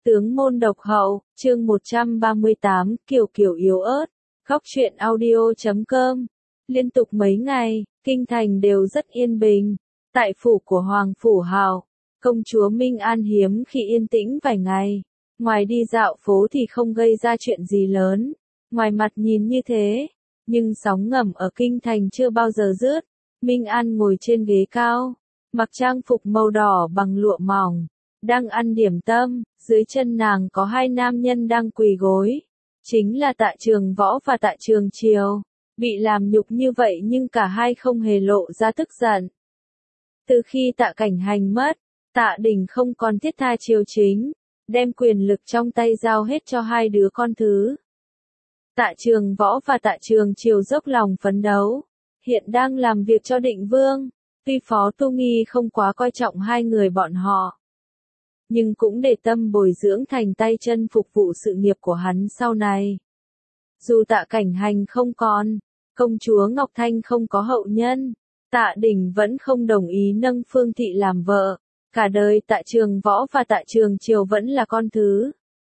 Tướng môn độc hậu, chương 138, Kiều Kiều yếu ớt, Góc truyện audio.com. Liên tục mấy ngày, kinh thành đều rất yên bình. Tại phủ của Hoàng Phủ Hào, công chúa Minh An hiếm khi yên tĩnh vài ngày. Ngoài đi dạo phố thì không gây ra chuyện gì lớn. Ngoài mặt nhìn như thế, nhưng sóng ngầm ở kinh thành chưa bao giờ dứt. Minh An ngồi trên ghế cao, mặc trang phục màu đỏ bằng lụa mỏng, đang ăn điểm tâm, dưới chân nàng có hai nam nhân đang quỳ gối. Chính là Tạ Trường Võ và Tạ Trường Triều. Bị làm nhục như vậy nhưng cả hai không hề lộ ra tức giận. Từ khi Tạ Cảnh Hành mất, Tạ Đình không còn thiết tha triều chính, đem quyền lực trong tay giao hết cho hai đứa con thứ. Tạ Trường Võ và Tạ Trường Triều dốc lòng phấn đấu, hiện đang làm việc cho Định Vương. Tuy Phó Tu Nghi không quá coi trọng hai người bọn họ, nhưng cũng để tâm bồi dưỡng thành tay chân phục vụ sự nghiệp của hắn sau này. Dù Tạ Cảnh Hành không còn, công chúa Ngọc Thanh không có hậu nhân, Tạ Đình vẫn không đồng ý nâng Phương Thị làm vợ. Cả đời Tạ Trường Võ và Tạ Trường Triều vẫn là con thứ.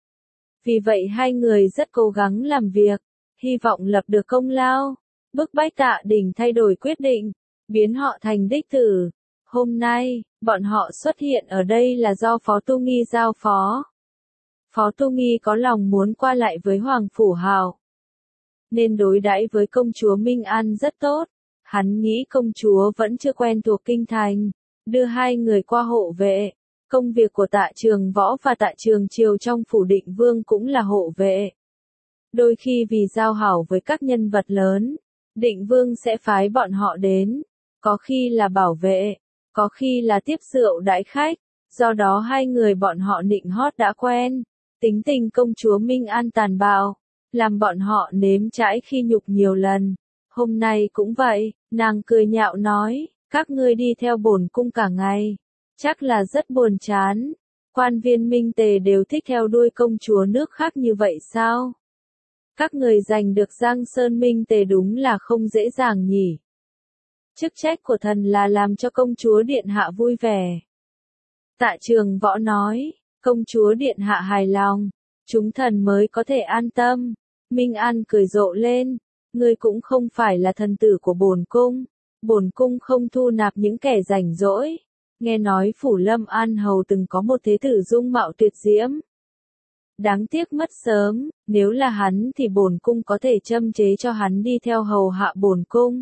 Vì vậy hai người rất cố gắng làm việc, hy vọng lập được công lao, bức bách Tạ Đình thay đổi quyết định, biến họ thành đích tử. Hôm nay, bọn họ xuất hiện ở đây là do Phó Tu Nghi giao phó. Phó Tu Nghi có lòng muốn qua lại với Hoàng Phủ Hào, nên đối đãi với công chúa Minh An rất tốt. Hắn nghĩ công chúa vẫn chưa quen thuộc kinh thành, đưa hai người qua hộ vệ. Công việc của Tạ Trường Võ và Tạ Trường Triều trong phủ Định Vương cũng là hộ vệ. Đôi khi vì giao hảo với các nhân vật lớn, Định Vương sẽ phái bọn họ đến, có khi là bảo vệ, có khi là tiếp rượu đãi khách. Do đó hai người bọn họ nịnh hót đã quen. Tính tình công chúa Minh An tàn bạo, làm bọn họ nếm trải khi nhục nhiều lần. Hôm nay cũng vậy, nàng cười nhạo nói, các ngươi đi theo bổn cung cả ngày, chắc là rất buồn chán. Quan viên Minh Tề đều thích theo đuôi công chúa nước khác như vậy sao? Các người giành được Giang Sơn Minh Tề đúng là không dễ dàng nhỉ. Chức trách của thần là làm cho công chúa điện hạ vui vẻ. Tạ Trường Võ nói, công chúa điện hạ hài lòng, chúng thần mới có thể an tâm. Minh An cười rộ lên, ngươi cũng không phải là thần tử của bổn cung không thu nạp những kẻ rảnh rỗi. Nghe nói phủ Lâm An Hầu từng có một thế tử dung mạo tuyệt diễm, đáng tiếc mất sớm, nếu là hắn thì bổn cung có thể châm chế cho hắn đi theo hầu hạ bổn cung.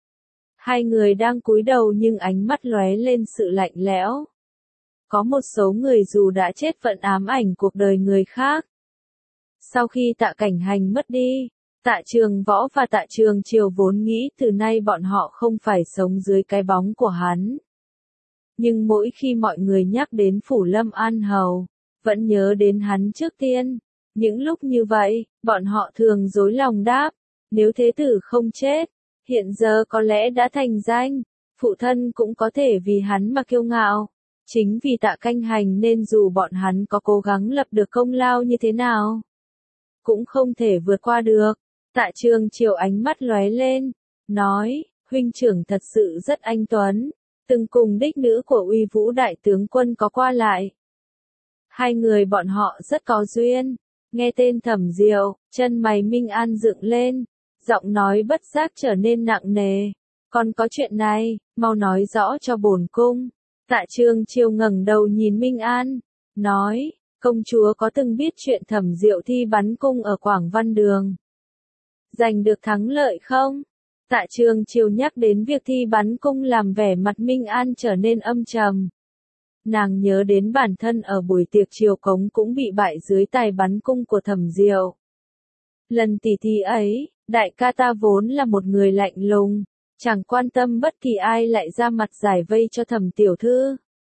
Hai người đang cúi đầu nhưng ánh mắt lóe lên sự lạnh lẽo. Có một số người dù đã chết vẫn ám ảnh cuộc đời người khác. Sau khi Tạ Cảnh Hành mất đi, Tạ Trường Võ và Tạ Trường Triều vốn nghĩ từ nay bọn họ không phải sống dưới cái bóng của hắn. Nhưng mỗi khi mọi người nhắc đến phủ Lâm An Hầu, vẫn nhớ đến hắn trước tiên. Những lúc như vậy, bọn họ thường dối lòng đáp, nếu thế tử không chết, hiện giờ có lẽ đã thành danh, phụ thân cũng có thể vì hắn mà kiêu ngạo. Chính vì Tạ Cảnh Hành nên dù bọn hắn có cố gắng lập được công lao như thế nào, cũng không thể vượt qua được. Tạ Trường Triều ánh mắt lóe lên, nói, huynh trưởng thật sự rất anh tuấn, từng cùng đích nữ của Uy Vũ đại tướng quân có qua lại. Hai người bọn họ rất có duyên. Nghe tên Thẩm Diệu, chân mày Minh An dựng lên, giọng nói bất giác trở nên nặng nề. Còn có chuyện này, mau nói rõ cho bổn cung. Tạ Trường Triều ngẩng đầu nhìn Minh An, nói, công chúa có từng biết chuyện Thẩm Diệu thi bắn cung ở Quảng Văn Đường giành được thắng lợi không? Tạ Trường Triều nhắc đến việc thi bắn cung làm vẻ mặt Minh An trở nên âm trầm. Nàng nhớ đến bản thân ở buổi tiệc triều cống cũng bị bại dưới tài bắn cung của Thẩm Diệu. Lần tỷ thí ấy, đại ca ta vốn là một người lạnh lùng, chẳng quan tâm bất kỳ ai lại ra mặt giải vây cho Thẩm tiểu thư.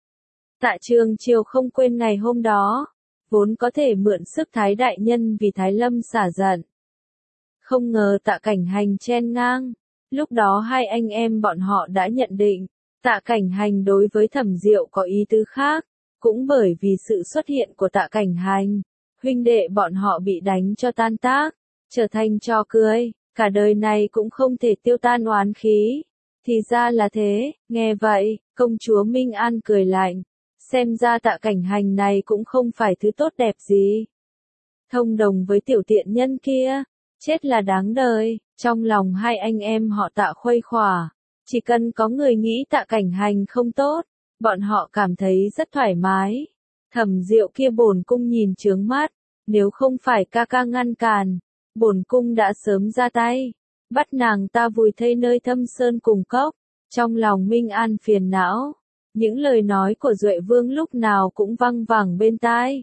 Tạ Trường Triều không quên ngày hôm đó, vốn có thể mượn sức Thái đại nhân vì Thái Lâm xả giận. Không ngờ Tạ Cảnh Hành chen ngang, lúc đó hai anh em bọn họ đã nhận định, Tạ Cảnh Hành đối với Thẩm Diệu có ý tứ khác, cũng bởi vì sự xuất hiện của Tạ Cảnh Hành, huynh đệ bọn họ bị đánh cho tan tác, trở thành trò cười, cả đời này cũng không thể tiêu tan oán khí. Thì ra là thế, nghe vậy, công chúa Minh An cười lạnh, Xem ra Tạ Cảnh Hành này cũng không phải thứ tốt đẹp gì. Thông đồng với tiểu tiện nhân kia, chết là đáng đời. Trong lòng hai anh em họ Tạ khuây khỏa, chỉ cần có người nghĩ Tạ Cảnh Hành không tốt, bọn họ cảm thấy rất thoải mái. Thẩm Diệu kia bổn cung nhìn chướng mắt, nếu không phải ca ca ngăn cản, bổn cung đã sớm ra tay, bắt nàng ta vùi thây nơi thâm sơn cùng cốc. Trong lòng Minh An phiền não, những lời nói của Duệ Vương lúc nào cũng văng vẳng bên tai.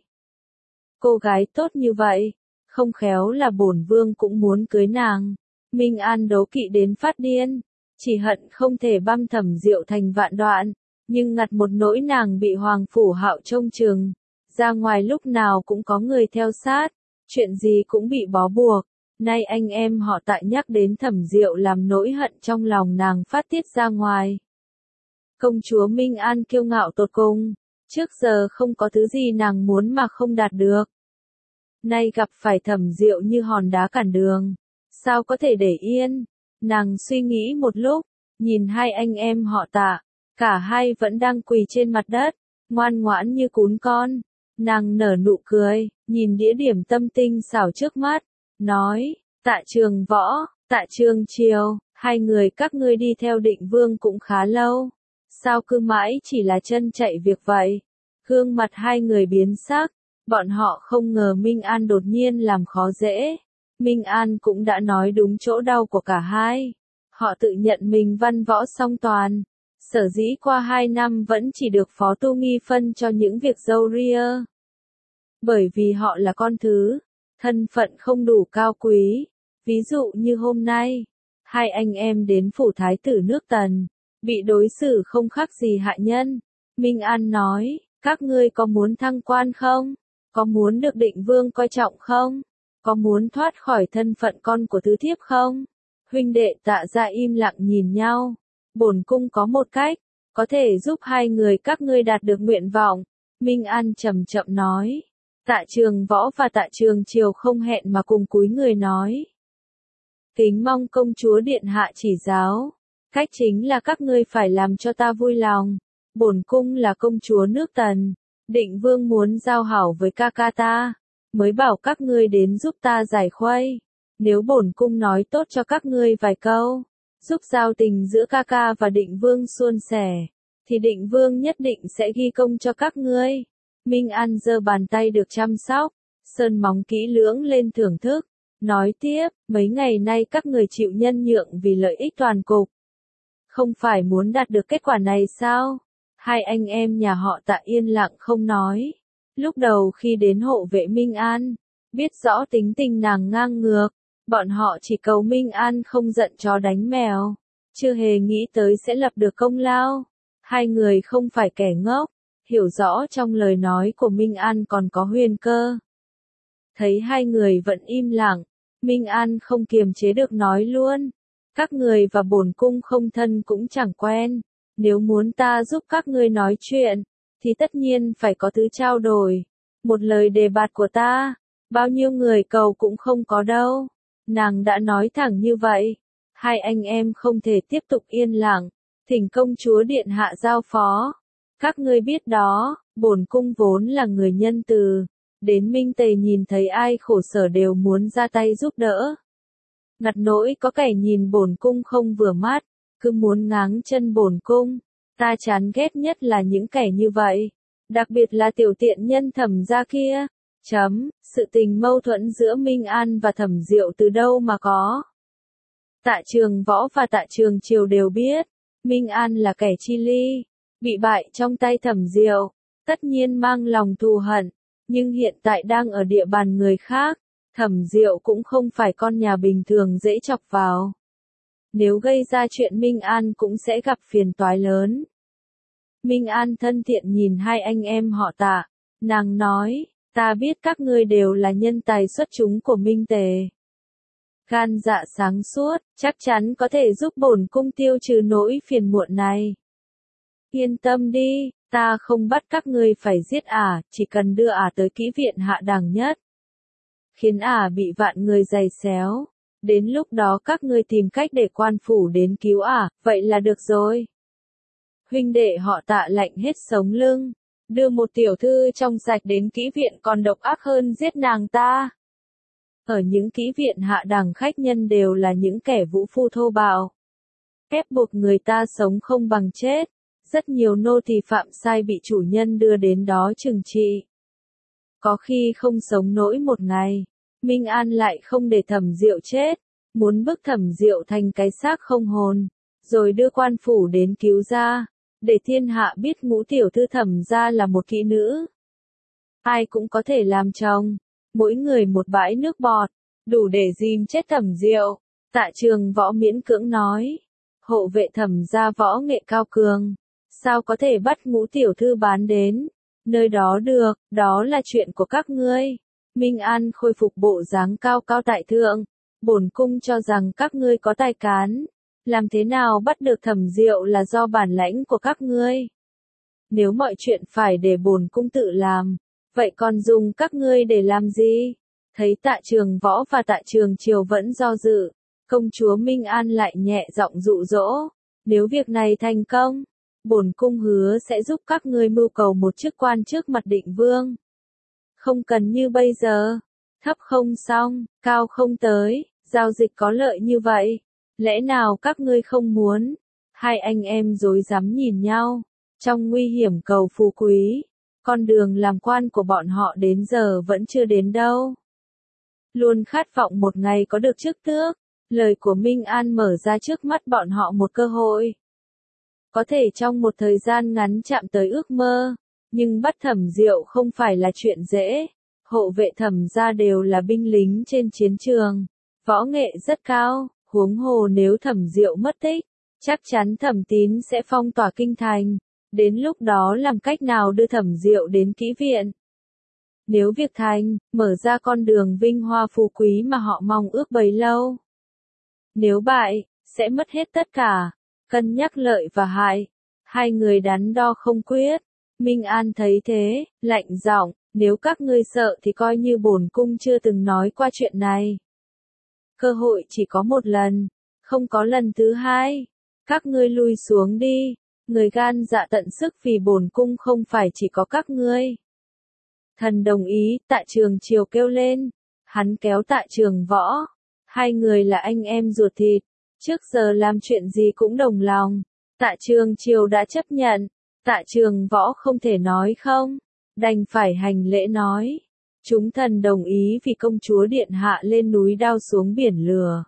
Cô gái tốt như vậy, không khéo là bổn vương cũng muốn cưới nàng. Minh An đố kỵ đến phát điên, chỉ hận không thể băm Thẩm Diệu thành vạn đoạn, nhưng ngặt một nỗi nàng bị Hoàng Phủ Hạo trông chừng, ra ngoài lúc nào cũng có người theo sát, chuyện gì cũng bị bó buộc. Nay anh em họ Tạ nhắc đến Thẩm Diệu làm nỗi hận trong lòng nàng phát tiết ra ngoài. Công chúa Minh An kiêu ngạo tột cùng, trước giờ không có thứ gì nàng muốn mà không đạt được. Nay gặp phải Thẩm Diệu như hòn đá cản đường, sao có thể để yên? Nàng suy nghĩ một lúc, nhìn hai anh em họ Tạ, cả hai vẫn đang quỳ trên mặt đất, ngoan ngoãn như cún con. Nàng nở nụ cười, nhìn đĩa điểm tâm tinh xảo trước mắt, nói, Tạ Trường Võ, Tạ Trường Triều, hai người các ngươi đi theo Định Vương cũng khá lâu. Sao cứ mãi chỉ là chân chạy việc vậy? Gương mặt hai người biến sắc, bọn họ không ngờ Minh An đột nhiên làm khó dễ. Minh An cũng đã nói đúng chỗ đau của cả hai. Họ tự nhận mình văn võ song toàn. Sở dĩ qua 2 năm vẫn chỉ được Phó Tu Nghi phân cho những việc râu ria. Bởi vì họ là con thứ, thân phận không đủ cao quý. Ví dụ như hôm nay, hai anh em đến phủ thái tử nước Tần, bị đối xử không khác gì hạ nhân. Minh An nói, các ngươi có muốn thăng quan không? Có muốn được Định Vương coi trọng không? Có muốn thoát khỏi thân phận con của tứ thiếp không? Huynh đệ Tạ ra im lặng nhìn nhau. Bổn cung có một cách, có thể giúp hai người các ngươi đạt được nguyện vọng. Minh An chậm chậm nói. Tạ Trường Võ và Tạ Trường Triều không hẹn mà cùng cúi người nói. Kính mong công chúa điện hạ chỉ giáo. Cách chính là các ngươi phải làm cho ta vui lòng. Bổn cung là công chúa nước Tần. Định Vương muốn giao hảo với ca ca ta, mới bảo các ngươi đến giúp ta giải khuây. Nếu bổn cung nói tốt cho các ngươi vài câu, giúp giao tình giữa ca ca và Định Vương suôn sẻ, thì Định Vương nhất định sẽ ghi công cho các ngươi. Minh An giơ bàn tay được chăm sóc, sơn móng kỹ lưỡng lên thưởng thức, nói tiếp, mấy ngày nay các người chịu nhân nhượng vì lợi ích toàn cục. Không phải muốn đạt được kết quả này sao? Hai anh em nhà họ Tạ yên lặng không nói. Lúc đầu khi đến hộ vệ Minh An, biết rõ tính tình nàng ngang ngược, bọn họ chỉ cầu Minh An không giận chó đánh mèo, chưa hề nghĩ tới sẽ lập được công lao. Hai người không phải kẻ ngốc, hiểu rõ trong lời nói của Minh An còn có huyền cơ. Thấy hai người vẫn im lặng, Minh An không kiềm chế được nói luôn. Các người và bổn cung không thân cũng chẳng quen. Nếu muốn ta giúp các ngươi nói chuyện, thì tất nhiên phải có thứ trao đổi. Một lời đề bạt của ta, bao nhiêu người cầu cũng không có đâu. Nàng đã nói thẳng như vậy. Hai anh em không thể tiếp tục yên lặng, thỉnh công chúa điện hạ giao phó. Các ngươi biết đó, bổn cung vốn là người nhân từ. Đến Minh Tề nhìn thấy ai khổ sở đều muốn ra tay giúp đỡ. Ngặt nỗi có kẻ nhìn bổn cung không vừa mắt, cứ muốn ngáng chân bổn cung. Ta chán ghét nhất là những kẻ như vậy. Đặc biệt là tiểu tiện nhân Thẩm gia kia. Sự tình mâu thuẫn giữa Minh An và Thẩm Diệu từ đâu mà có. Tạ Trường Võ và Tạ Trường Triều đều biết, Minh An là kẻ chi ly, bị bại trong tay Thẩm Diệu, tất nhiên mang lòng thù hận, nhưng hiện tại đang ở địa bàn người khác, Thẩm Diệu cũng không phải con nhà bình thường dễ chọc vào. Nếu gây ra chuyện Minh An cũng sẽ gặp phiền toái lớn. Minh An thân thiện nhìn hai anh em họ Tạ, nàng nói, ta biết các ngươi đều là nhân tài xuất chúng của Minh Tề. Gan dạ sáng suốt, chắc chắn có thể giúp bổn cung tiêu trừ nỗi phiền muộn này. Yên tâm đi, ta không bắt các ngươi phải giết ả, chỉ cần đưa ả tới kỹ viện hạ đẳng nhất. Khiến ả bị vạn người giày xéo. Đến lúc đó các ngươi tìm cách để quan phủ đến cứu ả, vậy là được rồi. Huynh đệ họ Tạ lạnh hết sống lưng. đưa một tiểu thư trong sạch đến kỹ viện còn độc ác hơn giết nàng ta. Ở những kỹ viện hạ đẳng khách nhân đều là những kẻ vũ phu thô bạo, ép buộc người ta sống không bằng chết. Rất nhiều nô tỳ phạm sai bị chủ nhân đưa đến đó trừng trị. Có khi không sống nổi một ngày, Minh An lại không để Thẩm Diệu chết, muốn bức Thẩm Diệu thành cái xác không hồn, rồi đưa quan phủ đến cứu ra, để thiên hạ biết Ngũ tiểu thư Thẩm gia là một kỹ nữ. Ai cũng có thể làm chồng, mỗi người một bãi nước bọt, đủ để dìm chết Thẩm Diệu. Tạ Trường Võ miễn cưỡng nói, hộ vệ Thẩm gia võ nghệ cao cường, sao có thể bắt Ngũ tiểu thư bán đến nơi đó được, đó là chuyện của các ngươi. Minh An khôi phục bộ dáng cao cao tại thượng, bổn cung cho rằng các ngươi có tài cán, làm thế nào bắt được Thẩm Diệu là do bản lãnh của các ngươi. Nếu mọi chuyện phải để bổn cung tự làm, vậy còn dùng các ngươi để làm gì? Thấy Tạ Trường Võ và Tạ Trường Triều vẫn do dự, công chúa Minh An lại nhẹ giọng dụ dỗ, nếu việc này thành công, bổn cung hứa sẽ giúp các ngươi mưu cầu một chức quan trước mặt định vương. Không cần như bây giờ, thấp không xong, cao không tới, giao dịch có lợi như vậy, lẽ nào các ngươi không muốn? Hai anh em rối rắm nhìn nhau, trong nguy hiểm cầu phú quý, con đường làm quan của bọn họ đến giờ vẫn chưa đến đâu. Luôn khát vọng một ngày có được chức tước, lời của Minh An mở ra trước mắt bọn họ một cơ hội. Có thể trong một thời gian ngắn chạm tới ước mơ, nhưng bắt Thẩm Diệu không phải là chuyện dễ. Hộ vệ Thẩm gia đều là binh lính trên chiến trường, võ nghệ rất cao, huống hồ nếu Thẩm Diệu mất tích, chắc chắn Thẩm Tín sẽ phong tỏa kinh thành, đến lúc đó làm cách nào đưa Thẩm Diệu đến kỹ viện. Nếu việc thành, mở ra con đường vinh hoa phú quý mà họ mong ước bấy lâu. Nếu bại, sẽ mất hết tất cả. Cân nhắc lợi và hại, hai người đắn đo không quyết. Minh An thấy thế, lạnh giọng, nếu các ngươi sợ thì coi như bổn cung chưa từng nói qua chuyện này. Cơ hội chỉ có một lần, không có lần thứ hai. Các ngươi lui xuống đi, người gan dạ tận sức vì bổn cung không phải chỉ có các ngươi. Thần đồng ý, Tạ Trường Triều kêu lên, hắn kéo Tạ Trường Võ, hai người là anh em ruột thịt. Trước giờ làm chuyện gì cũng đồng lòng, Tạ Trường Triều đã chấp nhận, Tạ Trường Võ không thể nói không, đành phải hành lễ nói. Chúng thần đồng ý vì công chúa điện hạ lên núi đao xuống biển lửa.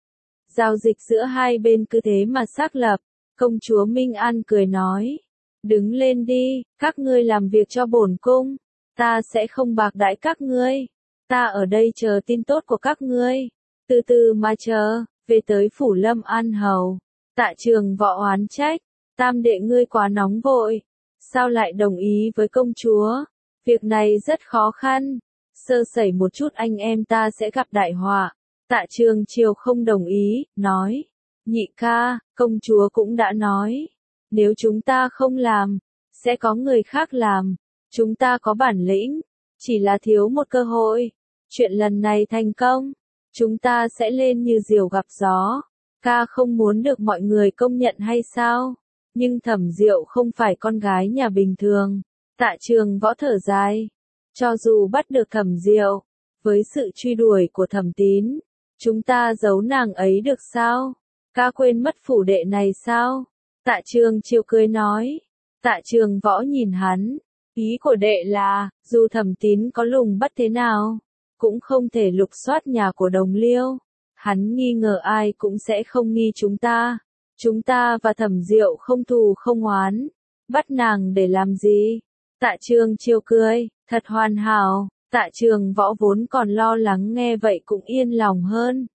Giao dịch giữa hai bên cứ thế mà xác lập, công chúa Minh An cười nói. Đứng lên đi, các ngươi làm việc cho bổn cung, ta sẽ không bạc đãi các ngươi, ta ở đây chờ tin tốt của các ngươi, từ từ mà chờ. Về tới phủ Lâm An Hầu, Tạ Trường Võ oán trách, tam đệ ngươi quá nóng vội, sao lại đồng ý với công chúa, việc này rất khó khăn, sơ sẩy một chút anh em ta sẽ gặp đại họa. Tạ Trường Triều không đồng ý, nói, nhị ca, công chúa cũng đã nói, nếu chúng ta không làm, sẽ có người khác làm, chúng ta có bản lĩnh, chỉ là thiếu một cơ hội, chuyện lần này thành công. Chúng ta sẽ lên như diều gặp gió. Ca không muốn được mọi người công nhận hay sao? Nhưng Thẩm Diệu không phải con gái nhà bình thường. Tạ Trường Võ thở dài. Cho dù bắt được Thẩm Diệu, với sự truy đuổi của Thẩm Tín, chúng ta giấu nàng ấy được sao? Ca quên mất phủ đệ này sao? Tạ Trường Triều cười nói. Tạ Trường Võ nhìn hắn. Ý của đệ là, dù Thẩm Tín có lùng bắt thế nào, cũng không thể lục soát nhà của Đồng Liêu. Hắn nghi ngờ ai cũng sẽ không nghi chúng ta. Chúng ta và Thẩm Diệu không thù không oán. Bắt nàng để làm gì? Tạ Trường Triều cười, thật hoàn hảo. Tạ Trường Võ vốn còn lo lắng nghe vậy cũng yên lòng hơn.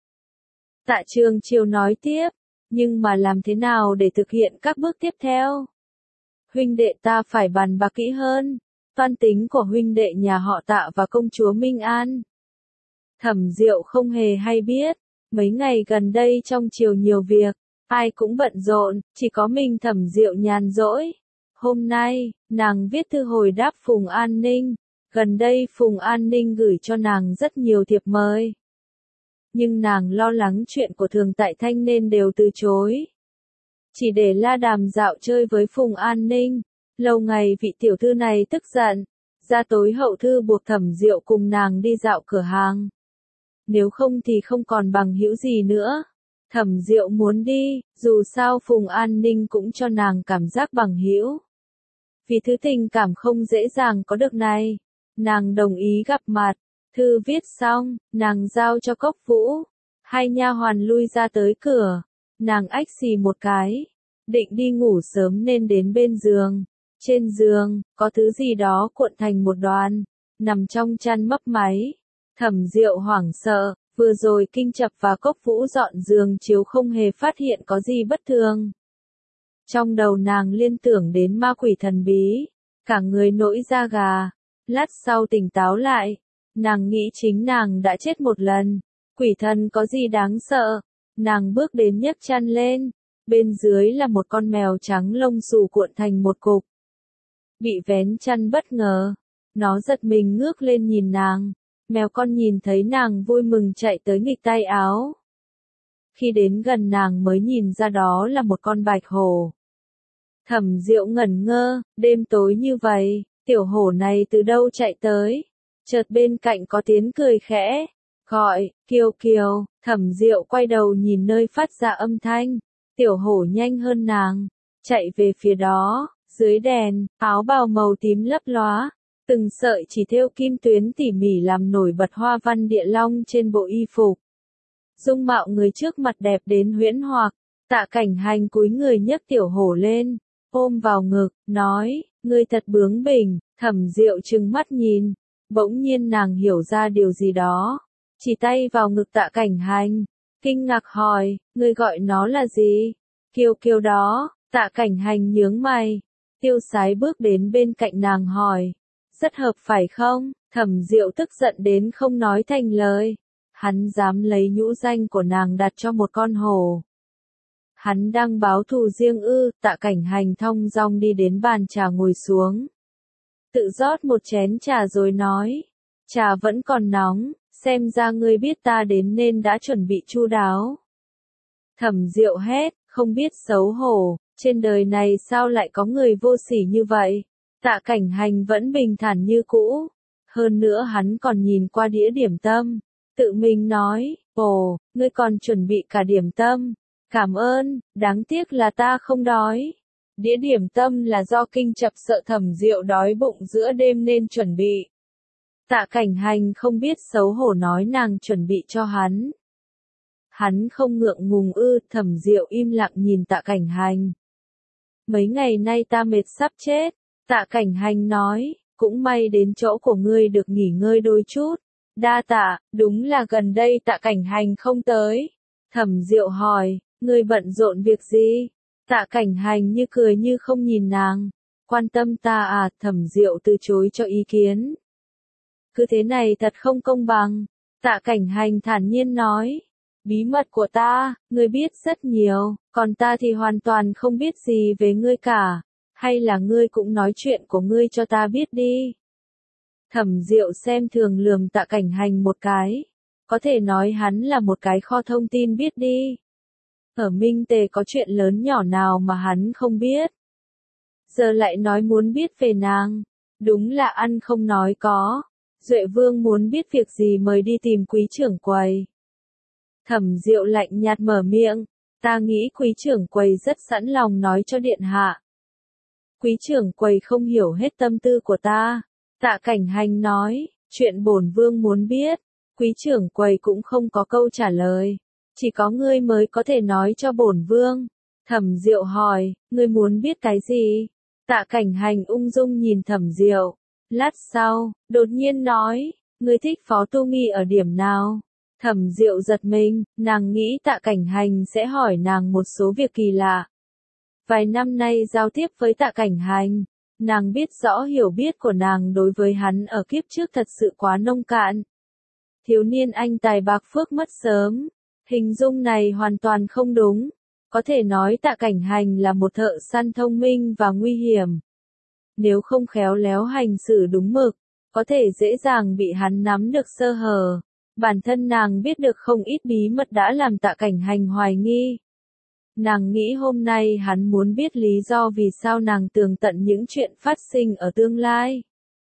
Tạ Trường Triều nói tiếp, nhưng mà làm thế nào để thực hiện các bước tiếp theo? Huynh đệ ta phải bàn bạc kỹ hơn. Toan tính của huynh đệ nhà họ Tạ và công chúa Minh An. Thẩm Diệu không hề hay biết, mấy ngày gần đây trong triều nhiều việc, ai cũng bận rộn, chỉ có mình Thẩm Diệu nhàn rỗi. Hôm nay, nàng viết thư hồi đáp Phùng An Ninh, gần đây Phùng An Ninh gửi cho nàng rất nhiều thiệp mời. Nhưng nàng lo lắng chuyện của Thường Tại Thanh nên đều từ chối. Chỉ để la đàm dạo chơi với Phùng An Ninh, Lâu ngày vị tiểu thư này tức giận, ra tối hậu thư buộc Thẩm Diệu cùng nàng đi dạo cửa hàng. Nếu không thì không còn bằng hữu gì nữa. Thẩm Diệu muốn đi, dù sao Phùng An Ninh cũng cho nàng cảm giác bằng hữu. Vì thứ tình cảm không dễ dàng có được này, nàng đồng ý gặp mặt. Thư viết xong, nàng giao cho Cốc Vũ. Hai nha hoàn lui ra tới cửa, nàng ách xì một cái, định đi ngủ sớm nên đến bên giường. Trên giường, có thứ gì đó cuộn thành một đoàn, nằm trong chăn mấp máy. Thẩm Diệu hoảng sợ, vừa rồi Kinh Chập và Cốc Vũ dọn giường chiếu không hề phát hiện có gì bất thường. Trong đầu nàng liên tưởng đến ma quỷ thần bí, cả người nổi da gà. Lát sau tỉnh táo lại, nàng nghĩ chính nàng đã chết một lần. Quỷ thần có gì đáng sợ? Nàng bước đến nhấc chăn lên, bên dưới là một con mèo trắng lông xù cuộn thành một cục. Bị vén chăn bất ngờ, nó giật mình ngước lên nhìn nàng. Mèo con nhìn thấy nàng vui mừng chạy tới nghịch tay áo. Khi đến gần nàng mới nhìn ra đó là một con bạch hổ. Thẩm Diệu ngẩn ngơ, đêm tối như vậy, tiểu hổ này từ đâu chạy tới? Chợt bên cạnh có tiếng cười khẽ, gọi, Kiều Kiều. Thẩm Diệu quay đầu nhìn nơi phát ra âm thanh, tiểu hổ nhanh hơn nàng, chạy về phía đó. Dưới đèn, áo bào màu tím lấp lóa, từng sợi chỉ thêu kim tuyến tỉ mỉ làm nổi bật hoa văn địa long trên bộ y phục. Dung mạo người trước mặt đẹp đến huyễn hoặc, Tạ Cảnh Hành cúi người nhấc tiểu hổ lên, ôm vào ngực, nói, ngươi thật bướng bỉnh. Thẩm Diệu trừng mắt nhìn, bỗng nhiên nàng hiểu ra điều gì đó, chỉ tay vào ngực Tạ Cảnh Hành, kinh ngạc hỏi, ngươi gọi nó là gì? Kiều Kiều đó. Tạ Cảnh Hành nhướng mày, tiêu sái bước đến bên cạnh nàng hỏi, rất hợp phải không? Thẩm Diệu tức giận đến không nói thành lời, hắn dám lấy nhũ danh của nàng đặt cho một con hổ. Hắn đang báo thù riêng ư? Tạ Cảnh Hành thong dong đi đến bàn trà ngồi xuống, tự rót một chén trà rồi nói, trà vẫn còn nóng, xem ra ngươi biết ta đến nên đã chuẩn bị chu đáo. Thẩm Diệu hét, không biết xấu hổ, trên đời này sao lại có người vô sỉ như vậy? Tạ Cảnh Hành vẫn bình thản như cũ, hơn nữa hắn còn nhìn qua đĩa điểm tâm, tự mình nói, ồ, ngươi còn chuẩn bị cả điểm tâm, cảm ơn, đáng tiếc là ta không đói. Đĩa điểm tâm là do Kinh Chập sợ Thẩm Diệu đói bụng giữa đêm nên chuẩn bị. Tạ Cảnh Hành không biết xấu hổ nói nàng chuẩn bị cho hắn. Hắn không ngượng ngùng ư? Thẩm Diệu im lặng nhìn Tạ Cảnh Hành. Mấy ngày nay ta mệt sắp chết. Tạ Cảnh Hành nói, cũng may đến chỗ của ngươi được nghỉ ngơi đôi chút. Đa tạ, đúng là gần đây Tạ Cảnh Hành không tới. Thẩm Diệu hỏi, ngươi bận rộn việc gì? Tạ Cảnh Hành như cười như không nhìn nàng. Quan tâm ta à? Thẩm Diệu từ chối cho ý kiến. Cứ thế này thật không công bằng. Tạ Cảnh Hành thản nhiên nói, bí mật của ta, ngươi biết rất nhiều, còn ta thì hoàn toàn không biết gì về ngươi cả. Hay là ngươi cũng nói chuyện của ngươi cho ta biết đi. Thẩm Diệu xem thường lườm Tạ Cảnh Hành một cái. Có thể nói hắn là một cái kho thông tin biết đi. Ở Minh Tề có chuyện lớn nhỏ nào mà hắn không biết. Giờ lại nói muốn biết về nàng. Đúng là ăn không nói có. Duệ Vương muốn biết việc gì mời đi tìm quý trưởng quầy. Thẩm Diệu lạnh nhạt mở miệng. Ta nghĩ quý trưởng quầy rất sẵn lòng nói cho điện hạ. Quý trưởng quầy không hiểu hết tâm tư của ta. Tạ Cảnh Hành nói, chuyện bổn vương muốn biết, quý trưởng quầy cũng không có câu trả lời. Chỉ có ngươi mới có thể nói cho bổn vương. Thẩm Diệu hỏi, ngươi muốn biết cái gì? Tạ Cảnh Hành ung dung nhìn Thẩm Diệu. Lát sau, đột nhiên nói, ngươi thích Phó Tu Nghi ở điểm nào? Thẩm Diệu giật mình, nàng nghĩ Tạ Cảnh Hành sẽ hỏi nàng một số việc kỳ lạ. Vài năm nay giao tiếp với Tạ Cảnh Hành, nàng biết rõ hiểu biết của nàng đối với hắn ở kiếp trước thật sự quá nông cạn. Thiếu niên anh tài bạc phước mất sớm, hình dung này hoàn toàn không đúng. Có thể nói Tạ Cảnh Hành là một thợ săn thông minh và nguy hiểm. Nếu không khéo léo hành xử đúng mực, có thể dễ dàng bị hắn nắm được sơ hở. Bản thân nàng biết được không ít bí mật đã làm Tạ Cảnh Hành hoài nghi. Nàng nghĩ hôm nay hắn muốn biết lý do vì sao nàng tường tận những chuyện phát sinh ở tương lai.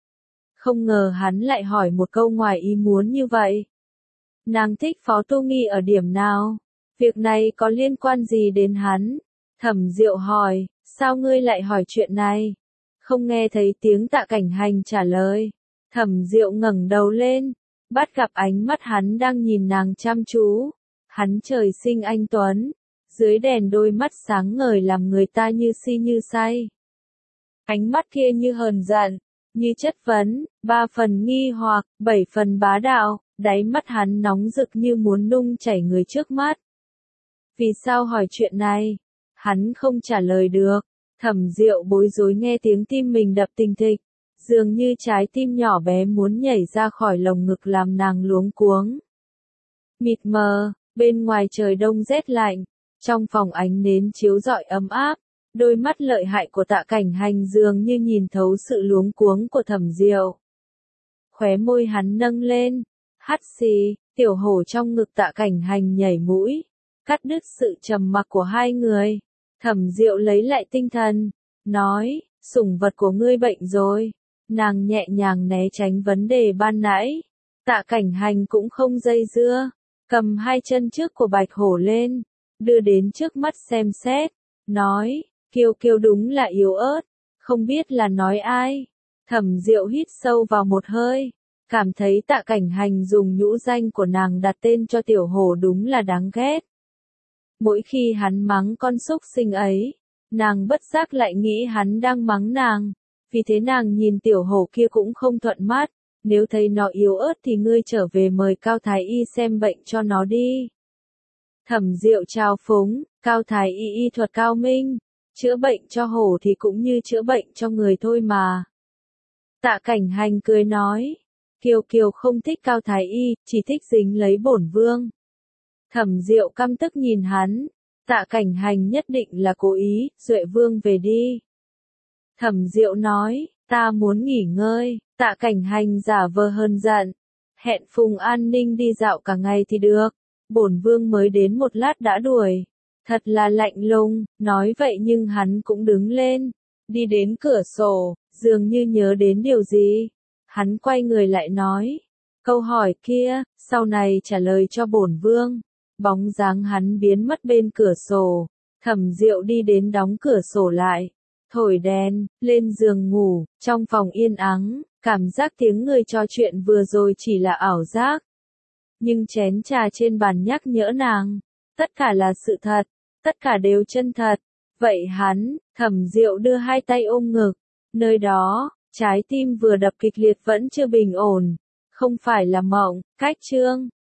Không ngờ hắn lại hỏi một câu ngoài ý muốn như vậy. Nàng thích Phó Tu Nghi ở điểm nào? Việc này có liên quan gì đến hắn? Thẩm Diệu hỏi, sao ngươi lại hỏi chuyện này? Không nghe thấy tiếng Tạ Cảnh Hành trả lời. Thẩm Diệu ngẩng đầu lên, bắt gặp ánh mắt hắn đang nhìn nàng chăm chú. Hắn trời sinh anh tuấn, dưới đèn đôi mắt sáng ngời làm người ta như si như say. Ánh mắt kia như hờn giận, như chất vấn, 3 phần nghi hoặc, 7 phần bá đạo, đáy mắt hắn nóng rực như muốn nung chảy người trước mắt. Vì sao hỏi chuyện này? Hắn không trả lời được. Thẩm Diệu bối rối nghe tiếng tim mình đập thình thịch, dường như trái tim nhỏ bé muốn nhảy ra khỏi lồng ngực làm nàng luống cuống. Mịt mờ, bên ngoài trời đông rét lạnh, trong phòng ánh nến chiếu rọi ấm áp, đôi mắt lợi hại của Tạ Cảnh Hành dường như nhìn thấu sự luống cuống của Thẩm Diệu. Khóe môi hắn nâng lên, hắt xì, tiểu hổ trong ngực Tạ Cảnh Hành nhảy mũi, cắt đứt sự trầm mặc của hai người. Thẩm Diệu lấy lại tinh thần, nói, sủng vật của ngươi bệnh rồi. Nàng nhẹ nhàng né tránh vấn đề ban nãy. Tạ Cảnh Hành cũng không dây dưa, cầm 2 chân trước của bạch hổ lên, đưa đến trước mắt xem xét, nói, Kiều Kiều đúng là yếu ớt, không biết là nói ai. Thẩm Diệu hít sâu vào một hơi, cảm thấy Tạ Cảnh Hành dùng nhũ danh của nàng đặt tên cho tiểu hổ đúng là đáng ghét. Mỗi khi hắn mắng con súc sinh ấy, nàng bất giác lại nghĩ hắn đang mắng nàng, vì thế nàng nhìn tiểu hổ kia cũng không thuận mắt, nếu thấy nó yếu ớt thì ngươi trở về mời Cao Thái Y xem bệnh cho nó đi. Thẩm Diệu trao phúng, Cao Thái Y y thuật cao minh, chữa bệnh cho hổ thì cũng như chữa bệnh cho người thôi mà. Tạ Cảnh Hành cười nói, Kiều Kiều không thích Cao Thái Y, chỉ thích dính lấy bổn vương. Thẩm Diệu căm tức nhìn hắn, Tạ Cảnh Hành nhất định là cố ý, Duệ Vương về đi. Thẩm Diệu nói, ta muốn nghỉ ngơi. Tạ Cảnh Hành giả vờ hờn giận, hẹn Phùng An Ninh đi dạo cả ngày thì được, bổn vương mới đến một lát đã đuổi. Thật là lạnh lùng, nói vậy nhưng hắn cũng đứng lên, đi đến cửa sổ, dường như nhớ đến điều gì. Hắn quay người lại nói, câu hỏi kia, sau này trả lời cho bổn vương. Bóng dáng hắn biến mất bên cửa sổ, Thẩm Diệu đi đến đóng cửa sổ lại, thổi đèn, lên giường ngủ, trong phòng yên ắng, cảm giác tiếng người trò chuyện vừa rồi chỉ là ảo giác. Nhưng chén trà trên bàn nhắc nhở nàng, tất cả là sự thật, tất cả đều chân thật. Vậy hắn, Thẩm Diệu đưa 2 tay ôm ngực, nơi đó, trái tim vừa đập kịch liệt vẫn chưa bình ổn, không phải là mộng, cách chương.